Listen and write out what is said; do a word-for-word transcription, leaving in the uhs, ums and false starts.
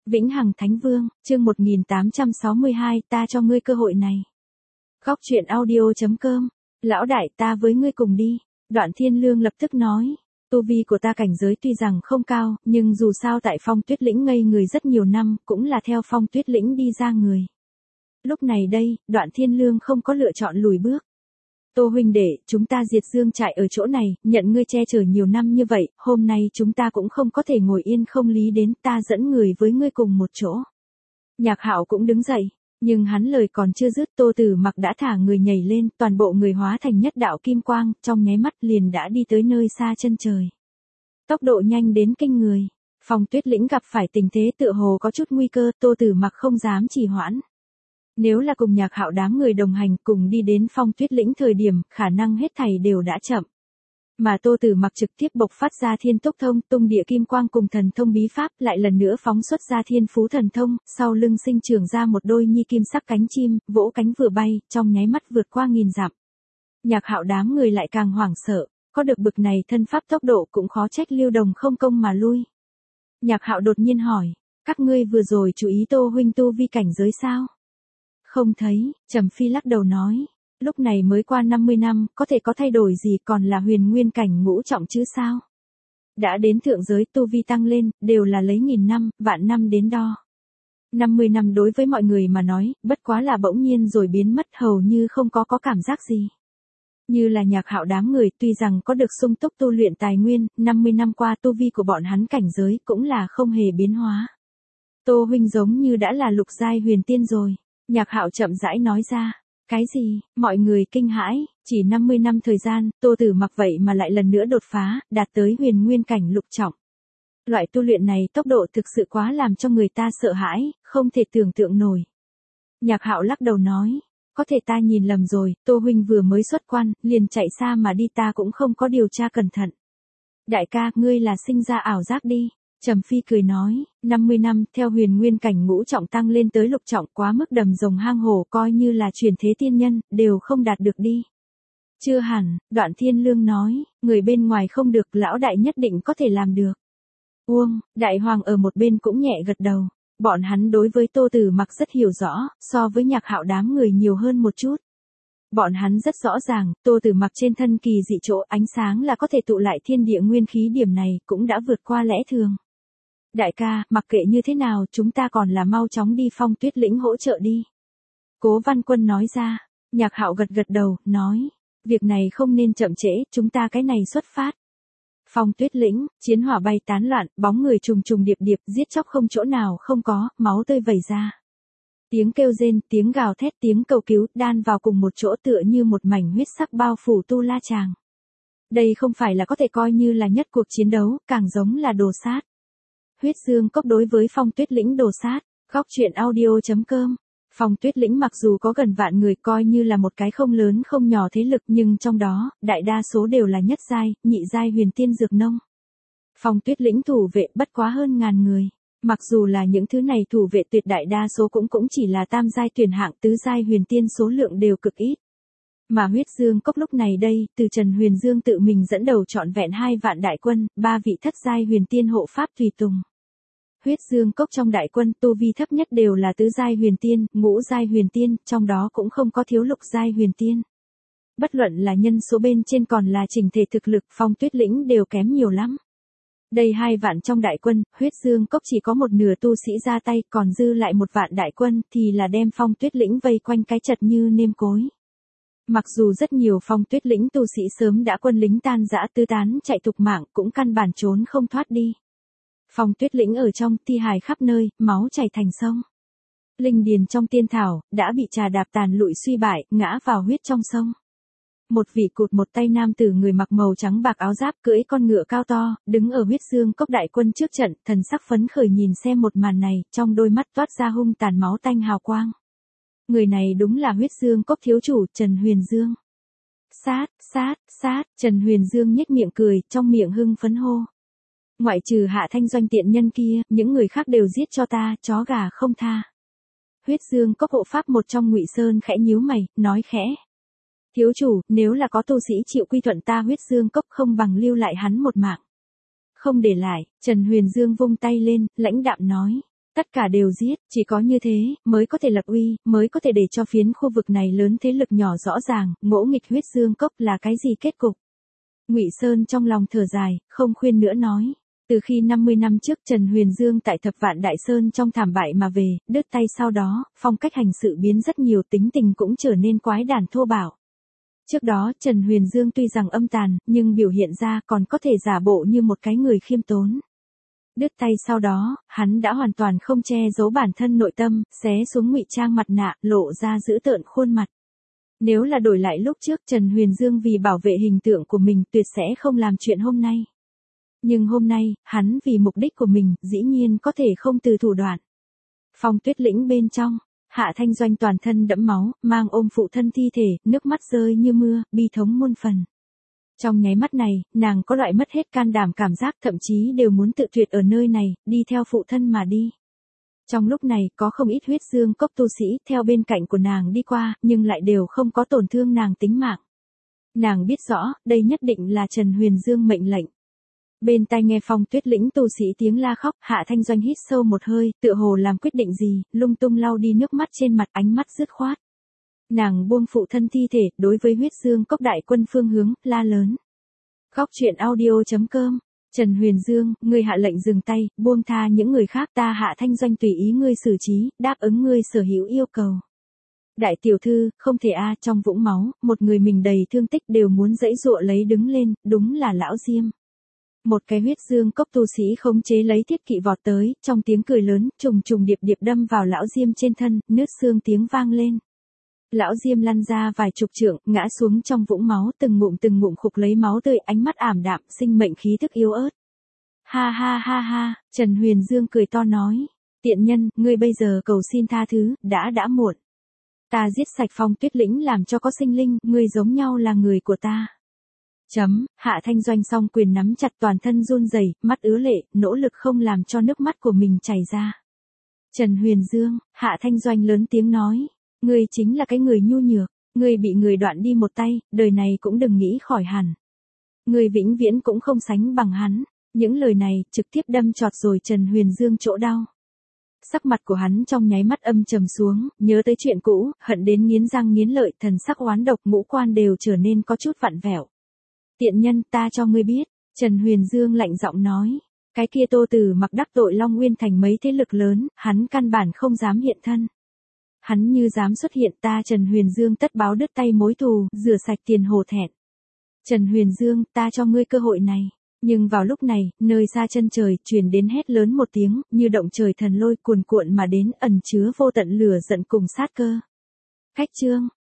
Vĩnh Hằng Thánh Vương, chương một nghìn tám trăm sáu mươi hai, ta cho ngươi cơ hội này. Góc truyện audio chấm com, lão đại ta với ngươi cùng đi. Đoạn Thiên Lương lập tức nói, tu vi của ta cảnh giới tuy rằng không cao, nhưng dù sao tại Phong Tuyết Lĩnh ngây người rất nhiều năm, cũng là theo Phong Tuyết Lĩnh đi ra người. Lúc này đây, Đoạn Thiên Lương không có lựa chọn lùi bước. Tô huynh đệ, chúng ta diệt dương trại ở chỗ này, nhận ngươi che chở nhiều năm như vậy, hôm nay chúng ta cũng không có thể ngồi yên không lý đến, ta dẫn người với ngươi cùng một chỗ. Nhạc Hạo cũng đứng dậy, nhưng hắn lời còn chưa dứt, Tô Tử Mặc đã thả người nhảy lên, toàn bộ người hóa thành nhất đạo kim quang, trong nháy mắt liền đã đi tới nơi xa chân trời. Tốc độ nhanh đến kinh người. Phong Tuyết Lĩnh gặp phải tình thế tựa hồ có chút nguy cơ, Tô Tử Mặc không dám trì hoãn. Nếu là cùng Nhạc Hạo đám người đồng hành cùng đi đến Phong Tuyết Lĩnh thời điểm, khả năng hết thảy đều đã chậm. Mà Tô Tử Mặc trực tiếp bộc phát ra thiên tốc thông, tung địa kim quang cùng thần thông bí pháp, lại lần nữa phóng xuất ra thiên phú thần thông, sau lưng sinh trưởng ra một đôi nhi kim sắc cánh chim, vỗ cánh vừa bay, trong nháy mắt vượt qua nghìn dặm. Nhạc Hạo đám người lại càng hoảng sợ, có được bực này thân pháp tốc độ cũng khó trách Lưu Đồng không công mà lui. Nhạc Hạo đột nhiên hỏi, các ngươi vừa rồi chú ý Tô huynh tu vi cảnh giới sao? Không thấy, Trầm Phi lắc đầu nói, lúc này mới qua năm mươi năm, có thể có thay đổi gì, còn là huyền nguyên cảnh ngũ trọng chứ sao? Đã đến thượng giới tu vi tăng lên, đều là lấy nghìn năm, vạn năm đến đo. năm mươi năm đối với mọi người mà nói, bất quá là bỗng nhiên rồi biến mất, hầu như không có có cảm giác gì. Như là Nhạc Hạo đám người, tuy rằng có được sung túc tu luyện tài nguyên, năm mươi năm qua tu vi của bọn hắn cảnh giới cũng là không hề biến hóa. Tô huynh giống như đã là lục giai huyền tiên rồi. Nhạc Hạo chậm rãi nói ra, cái gì, mọi người kinh hãi, chỉ năm mươi năm thời gian, Tô Tử Mặc vậy mà lại lần nữa đột phá, đạt tới huyền nguyên cảnh lục trọng. Loại tu luyện này tốc độ thực sự quá làm cho người ta sợ hãi, không thể tưởng tượng nổi. Nhạc Hạo lắc đầu nói, có thể ta nhìn lầm rồi, Tô huynh vừa mới xuất quan, liền chạy xa mà đi, ta cũng không có điều tra cẩn thận. Đại ca, ngươi là sinh ra ảo giác đi. Trầm Phi cười nói, năm mươi năm, theo huyền nguyên cảnh ngũ trọng tăng lên tới lục trọng, quá mức đầm rồng hang hổ, coi như là truyền thế tiên nhân, đều không đạt được đi. Chưa hẳn, Đoạn Thiên Lương nói, người bên ngoài không được, lão đại nhất định có thể làm được. Uông, đại hoàng ở một bên cũng nhẹ gật đầu, bọn hắn đối với Tô Tử Mặc rất hiểu rõ, so với Nhạc Hạo đám người nhiều hơn một chút. Bọn hắn rất rõ ràng, Tô Tử Mặc trên thân kỳ dị chỗ ánh sáng là có thể tụ lại thiên địa nguyên khí, điểm này cũng đã vượt qua lẽ thường. Đại ca, mặc kệ như thế nào, chúng ta còn là mau chóng đi Phong Tuyết Lĩnh hỗ trợ đi. Cố Văn Quân nói ra. Nhạc Hạo gật gật đầu, nói, việc này không nên chậm trễ, chúng ta cái này xuất phát. Phong Tuyết Lĩnh, chiến hỏa bay tán loạn, bóng người trùng trùng điệp điệp, giết chóc không chỗ nào không có, máu tươi vẩy ra. Tiếng kêu rên, tiếng gào thét, tiếng cầu cứu, đan vào cùng một chỗ tựa như một mảnh huyết sắc bao phủ Tu La Tràng. Đây không phải là có thể coi như là nhất cuộc chiến đấu, càng giống là đồ sát. Huyết Dương Cốc đối với Phong Tuyết Lĩnh đồ sát. Góc truyện audio chấm com. Phong Tuyết Lĩnh mặc dù có gần vạn người, coi như là một cái không lớn không nhỏ thế lực, nhưng trong đó, đại đa số đều là nhất giai, nhị giai huyền tiên dược nông. Phong Tuyết Lĩnh thủ vệ bất quá hơn ngàn người. Mặc dù là những thứ này thủ vệ tuyệt đại đa số cũng cũng chỉ là tam giai tuyển hạng, tứ giai huyền tiên số lượng đều cực ít. Mà Huyết Dương Cốc lúc này đây, từ Trần Huyền Dương tự mình dẫn đầu trọn vẹn hai vạn đại quân, ba vị thất giai huyền tiên hộ pháp tùy tùng. Huyết Dương Cốc trong đại quân, tu vi thấp nhất đều là tứ giai huyền tiên, ngũ giai huyền tiên, trong đó cũng không có thiếu lục giai huyền tiên. Bất luận là nhân số bên trên còn là trình thể thực lực, Phong Tuyết Lĩnh đều kém nhiều lắm. Đây hai vạn trong đại quân, Huyết Dương Cốc chỉ có một nửa tu sĩ ra tay, còn dư lại một vạn đại quân thì là đem Phong Tuyết Lĩnh vây quanh cái chật như nêm cối. Mặc dù rất nhiều Phong Tuyết Lĩnh tu sĩ sớm đã quân lính tan rã tứ tán chạy thục mạng, cũng căn bản trốn không thoát đi. Phong Tuyết Lĩnh ở trong, thi hài khắp nơi, máu chảy thành sông. Linh điền trong tiên thảo, đã bị trà đạp tàn lụi suy bại, ngã vào huyết trong sông. Một vị cụt một tay nam tử người mặc màu trắng bạc áo giáp, cưỡi con ngựa cao to, đứng ở Huyết Dương Cốc đại quân trước trận, thần sắc phấn khởi nhìn xem một màn này, trong đôi mắt toát ra hung tàn máu tanh hào quang. Người này đúng là Huyết Dương Cốc thiếu chủ, Trần Huyền Dương. Sát, sát, sát, Trần Huyền Dương nhếch miệng cười, trong miệng hưng phấn hô. Ngoại trừ Hạ Thanh Doanh tiện nhân kia, những người khác đều giết cho ta, chó gà không tha. Huyết Dương Cốc hộ pháp một trong Ngụy Sơn khẽ nhíu mày, nói khẽ. Thiếu chủ, nếu là có tu sĩ chịu quy thuận ta Huyết Dương Cốc, không bằng lưu lại hắn một mạng. Không để lại, Trần Huyền Dương vung tay lên, lãnh đạm nói. Tất cả đều giết, chỉ có như thế, mới có thể lập uy, mới có thể để cho phiến khu vực này lớn thế lực nhỏ rõ ràng, ngỗ nghịch huyết dương cốc là cái gì kết cục. Ngụy Sơn trong lòng thở dài, không khuyên nữa nói. Từ khi năm mươi năm trước Trần Huyền Dương tại Thập Vạn Đại Sơn trong thảm bại mà về, đứt tay sau đó, phong cách hành sự biến rất nhiều, tính tình cũng trở nên quái đản thô bạo. Trước đó Trần Huyền Dương tuy rằng âm tàn, nhưng biểu hiện ra còn có thể giả bộ như một cái người khiêm tốn. Đứt tay sau đó, hắn đã hoàn toàn không che giấu bản thân nội tâm, xé xuống ngụy trang mặt nạ, lộ ra dữ tợn khuôn mặt. Nếu là đổi lại lúc trước Trần Huyền Dương vì bảo vệ hình tượng của mình tuyệt sẽ không làm chuyện hôm nay. Nhưng hôm nay, hắn vì mục đích của mình, dĩ nhiên có thể không từ thủ đoạn. Phong Tuyết Lĩnh bên trong, Hạ Thanh Doanh toàn thân đẫm máu, mang ôm phụ thân thi thể, nước mắt rơi như mưa, bi thống muôn phần. Trong nháy mắt này, nàng có loại mất hết can đảm cảm giác, thậm chí đều muốn tự tuyệt ở nơi này, đi theo phụ thân mà đi. Trong lúc này, có không ít huyết dương cốc tu sĩ theo bên cạnh của nàng đi qua, nhưng lại đều không có tổn thương nàng tính mạng. Nàng biết rõ, đây nhất định là Trần Huyền Dương mệnh lệnh. Bên tai nghe Phong Tuyết Lĩnh tu sĩ tiếng la khóc, Hạ Thanh Doanh hít sâu một hơi, tựa hồ làm quyết định gì, lung tung lau đi nước mắt trên mặt, ánh mắt dứt khoát. Nàng buông phụ thân thi thể, đối với huyết dương cốc đại quân phương hướng, la lớn. Khóc chuyện audio chấm com. Trần Huyền Dương, ngươi hạ lệnh dừng tay, buông tha những người khác, ta Hạ Thanh Doanh tùy ý ngươi xử trí, đáp ứng ngươi sở hữu yêu cầu. Đại tiểu thư, không thể a, trong vũng máu, một người mình đầy thương tích đều muốn giãy giụa lấy đứng lên, đúng là lão Diêm. Một cái huyết dương cốc tu sĩ khống chế lấy thiết kỵ vọt tới, trong tiếng cười lớn, trùng trùng điệp điệp đâm vào lão Diêm trên thân, nứt xương tiếng vang lên. Lão Diêm lăn ra vài chục trượng, ngã xuống trong vũng máu, từng ngụm từng ngụm khục lấy máu tươi, ánh mắt ảm đạm, sinh mệnh khí thức yếu ớt. Ha ha ha ha, Trần Huyền Dương cười to nói, tiện nhân, ngươi bây giờ cầu xin tha thứ, đã đã muộn. Ta giết sạch Phong Tuyết Lĩnh làm cho có sinh linh, ngươi giống nhau là người của ta. Chấm, Hạ Thanh Doanh song quyền nắm chặt, toàn thân run rẩy, mắt ứa lệ, nỗ lực không làm cho nước mắt của mình chảy ra. Trần Huyền Dương, Hạ Thanh Doanh lớn tiếng nói, ngươi chính là cái người nhu nhược, ngươi bị người đoạn đi một tay, đời này cũng đừng nghĩ khỏi hẳn. Ngươi vĩnh viễn cũng không sánh bằng hắn. Những lời này trực tiếp đâm chọt rồi Trần Huyền Dương chỗ đau. Sắc mặt của hắn trong nháy mắt âm trầm xuống, nhớ tới chuyện cũ, hận đến nghiến răng nghiến lợi, thần sắc oán độc, ngũ quan đều trở nên có chút vặn vẹo. Tiện nhân, ta cho ngươi biết, Trần Huyền Dương lạnh giọng nói, cái kia Tô Tử Mặc đắc tội Long Nguyên thành mấy thế lực lớn, hắn căn bản không dám hiện thân. Hắn như dám xuất hiện, ta Trần Huyền Dương tất báo đứt tay mối thù, rửa sạch tiền hổ thẹn. Trần Huyền Dương, ta cho ngươi cơ hội này. Nhưng vào lúc này, nơi xa chân trời, truyền đến hét lớn một tiếng, như động trời thần lôi cuồn cuộn mà đến, ẩn chứa vô tận lửa giận cùng sát cơ. Cách chương